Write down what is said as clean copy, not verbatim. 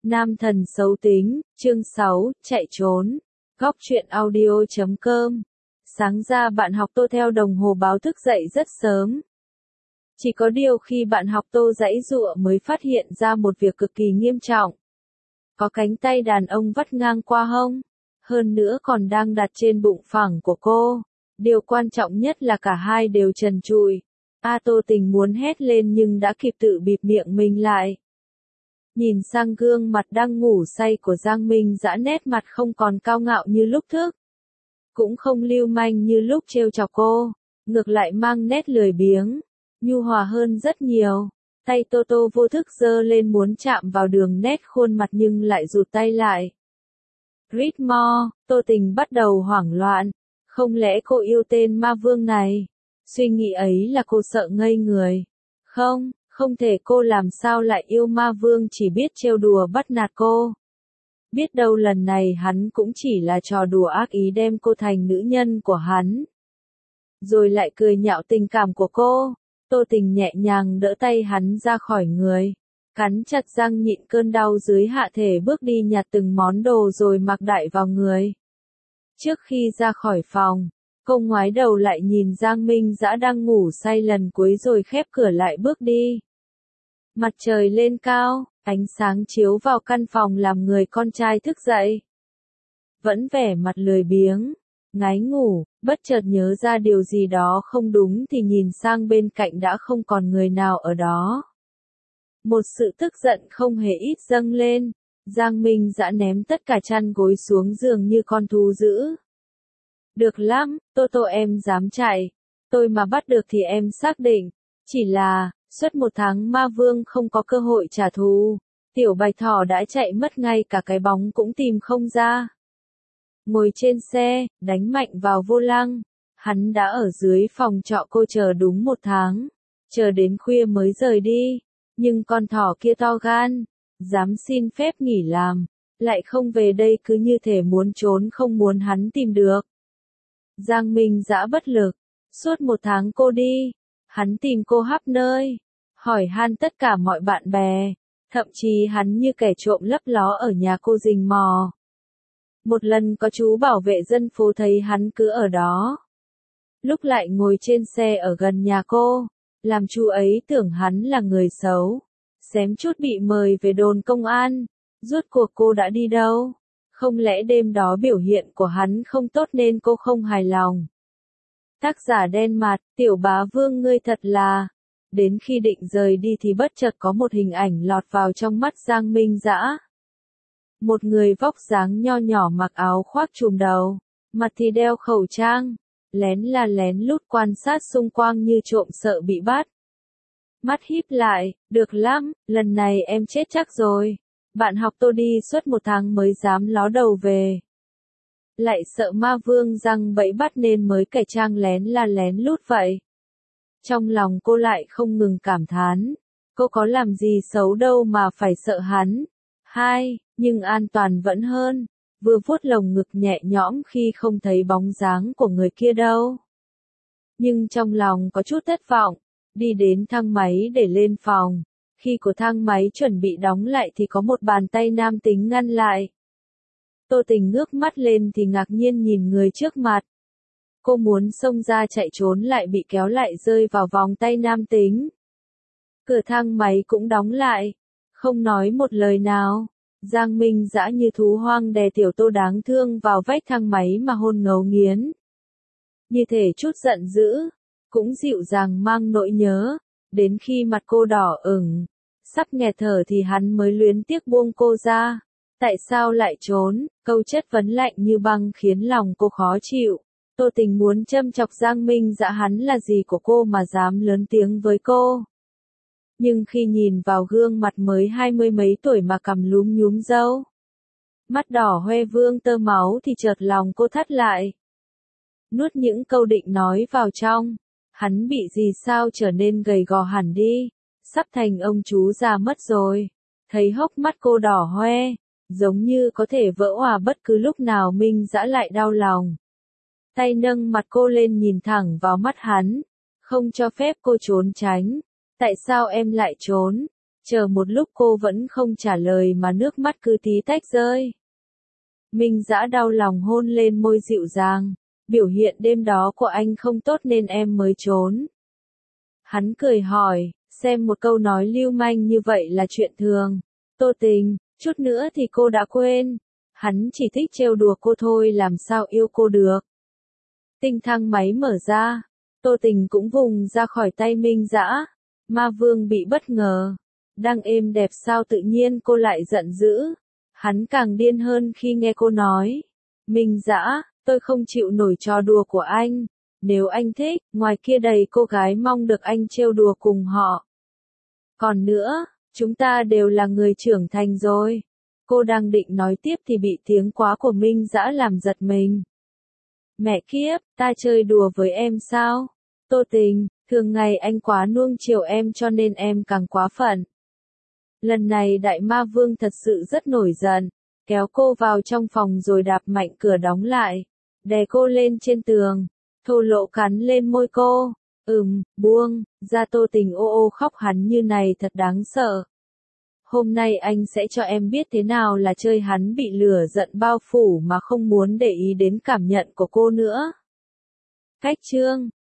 Nam thần xấu tính, chương 6, chạy trốn. Góc truyện audio.com. Sáng ra bạn học Tô theo đồng hồ báo thức dậy rất sớm. Chỉ có điều khi bạn học Tô giãy giụa mới phát hiện ra một việc cực kỳ nghiêm trọng. Có cánh tay đàn ông vắt ngang qua hông, hơn nữa còn đang đặt trên bụng phẳng của cô. Điều quan trọng nhất là cả hai đều trần trụi. Tô Tình muốn hét lên nhưng đã kịp tự bịt miệng mình lại. Nhìn sang gương mặt đang ngủ say của Giang Minh Dã, nét mặt không còn cao ngạo như lúc trước, cũng không lưu manh như lúc trêu chọc cô, ngược lại mang nét lười biếng, nhu hòa hơn rất nhiều. Tay Tô Tô vô thức giơ lên muốn chạm vào đường nét khuôn mặt nhưng lại rụt tay lại. Read more, Tô Tình bắt đầu hoảng loạn, không lẽ cô yêu tên ma vương này? Suy nghĩ ấy là cô sợ ngây người. Không thể, cô làm sao lại yêu ma vương chỉ biết trêu đùa bắt nạt cô. Biết đâu lần này hắn cũng chỉ là trò đùa ác ý đem cô thành nữ nhân của hắn. Rồi lại cười nhạo tình cảm của cô. Tô Tình nhẹ nhàng đỡ tay hắn ra khỏi người, cắn chặt răng nhịn cơn đau dưới hạ thể bước đi nhặt từng món đồ rồi mặc đại vào người. Trước khi ra khỏi phòng, cô ngoái đầu lại nhìn Giang Minh Dã đang ngủ say lần cuối rồi khép cửa lại bước đi. Mặt trời lên cao, ánh sáng chiếu vào căn phòng làm người con trai thức dậy. Vẫn vẻ mặt lười biếng, ngái ngủ, bất chợt nhớ ra điều gì đó không đúng thì nhìn sang bên cạnh đã không còn người nào ở đó. Một sự tức giận không hề ít dâng lên, Giang Minh Dã ném tất cả chăn gối xuống giường như con thú dữ. Được lắm, Tô Tô em dám chạy, tôi mà bắt được thì em xác định, chỉ là, suốt một tháng ma vương không có cơ hội trả thù, tiểu bạch thỏ đã chạy mất ngay cả cái bóng cũng tìm không ra. Ngồi trên xe, đánh mạnh vào vô lăng, hắn đã ở dưới phòng trọ cô chờ đúng một tháng, chờ đến khuya mới rời đi, nhưng con thỏ kia to gan, dám xin phép nghỉ làm, lại không về đây cứ như thể muốn trốn không muốn hắn tìm được. Giang Minh Dã bất lực, suốt một tháng cô đi, hắn tìm cô khắp nơi, hỏi han tất cả mọi bạn bè, thậm chí hắn như kẻ trộm lấp ló ở nhà cô rình mò. Một lần có chú bảo vệ dân phố thấy hắn cứ ở đó, lúc lại ngồi trên xe ở gần nhà cô, làm chú ấy tưởng hắn là người xấu, xém chút bị mời về đồn công an. Rốt cuộc cô đã đi đâu? Không lẽ đêm đó biểu hiện của hắn không tốt nên cô không hài lòng? Tác giả đen mặt, tiểu bá vương ngươi thật là... Đến khi định rời đi thì bất chợt có một hình ảnh lọt vào trong mắt Giang Minh Dã. Một người vóc dáng nho nhỏ mặc áo khoác trùm đầu, mặt thì đeo khẩu trang, lén lút quan sát xung quanh như trộm sợ bị bắt. Mắt híp lại, được lắm, lần này em chết chắc rồi. Bạn học Tô đi suốt một tháng mới dám ló đầu về. Lại sợ ma vương răng bẫy bắt nên mới cải trang lén lút vậy. Trong lòng cô lại không ngừng cảm thán, cô có làm gì xấu đâu mà phải sợ hắn. Nhưng an toàn vẫn hơn, vừa vuốt lồng ngực nhẹ nhõm khi không thấy bóng dáng của người kia đâu. Nhưng trong lòng có chút thất vọng, đi đến thang máy để lên phòng. Khi của thang máy chuẩn bị đóng lại thì có một bàn tay nam tính ngăn lại. Tô Tình ngước mắt lên thì ngạc nhiên nhìn người trước mặt. Cô muốn xông ra chạy trốn lại bị kéo lại rơi vào vòng tay nam tính. Cửa thang máy cũng đóng lại, không nói một lời nào. Giang Minh Dã như thú hoang đè tiểu Tô đáng thương vào vách thang máy mà hôn ngấu nghiến. Như thể chút giận dữ, cũng dịu dàng mang nỗi nhớ, đến khi mặt cô đỏ ửng, sắp nghẹt thở thì hắn mới luyến tiếc buông cô ra. Tại sao lại trốn? Câu chất vấn lạnh như băng khiến lòng cô khó chịu. Tô Tình muốn châm chọc Giang Minh Dã, hắn là gì của cô mà dám lớn tiếng với cô. Nhưng khi nhìn vào gương mặt mới 20 mấy tuổi mà cằm lúm nhúm râu, mắt đỏ hoe vương tơ máu thì chợt lòng cô thắt lại. Nuốt những câu định nói vào trong, hắn bị gì sao trở nên gầy gò hẳn đi, sắp thành ông chú già mất rồi. Thấy hốc mắt cô đỏ hoe, giống như có thể vỡ òa bất cứ lúc nào. Minh Dã lại đau lòng. Tay nâng mặt cô lên nhìn thẳng vào mắt hắn, không cho phép cô trốn tránh. Tại sao em lại trốn? Chờ một lúc cô vẫn không trả lời mà nước mắt cứ tí tách rơi. Minh Dã đau lòng hôn lên môi dịu dàng. Biểu hiện đêm đó của anh không tốt nên em mới trốn. Hắn cười hỏi, xem một câu nói lưu manh như vậy là chuyện thường. Tô Tình, chút nữa thì cô đã quên. Hắn chỉ thích trêu đùa cô thôi, làm sao yêu cô được. Tinh thang máy mở ra. Tô Tình cũng vùng ra khỏi tay Minh Dã. Ma Vương bị bất ngờ. Đang êm đẹp sao tự nhiên cô lại giận dữ. Hắn càng điên hơn khi nghe cô nói. Minh Dã, tôi không chịu nổi trò đùa của anh. Nếu anh thích, ngoài kia đầy cô gái mong được anh trêu đùa cùng họ. Còn nữa, chúng ta đều là người trưởng thành rồi. Cô đang định nói tiếp thì bị tiếng quá của Minh Dã làm giật mình. Mẹ kiếp, ta chơi đùa với em sao? Tô Tình, thường ngày anh quá nuông chiều em cho nên em càng quá phận. Lần này Đại Ma Vương thật sự rất nổi giận, kéo cô vào trong phòng rồi đạp mạnh cửa đóng lại, đè cô lên trên tường, thô lỗ cắn lên môi cô. Buông, ra. Tô Tình ô ô khóc, hắn như này thật đáng sợ. Hôm nay anh sẽ cho em biết thế nào là chơi. Hắn bị lửa giận bao phủ mà không muốn để ý đến cảm nhận của cô nữa. Cách chương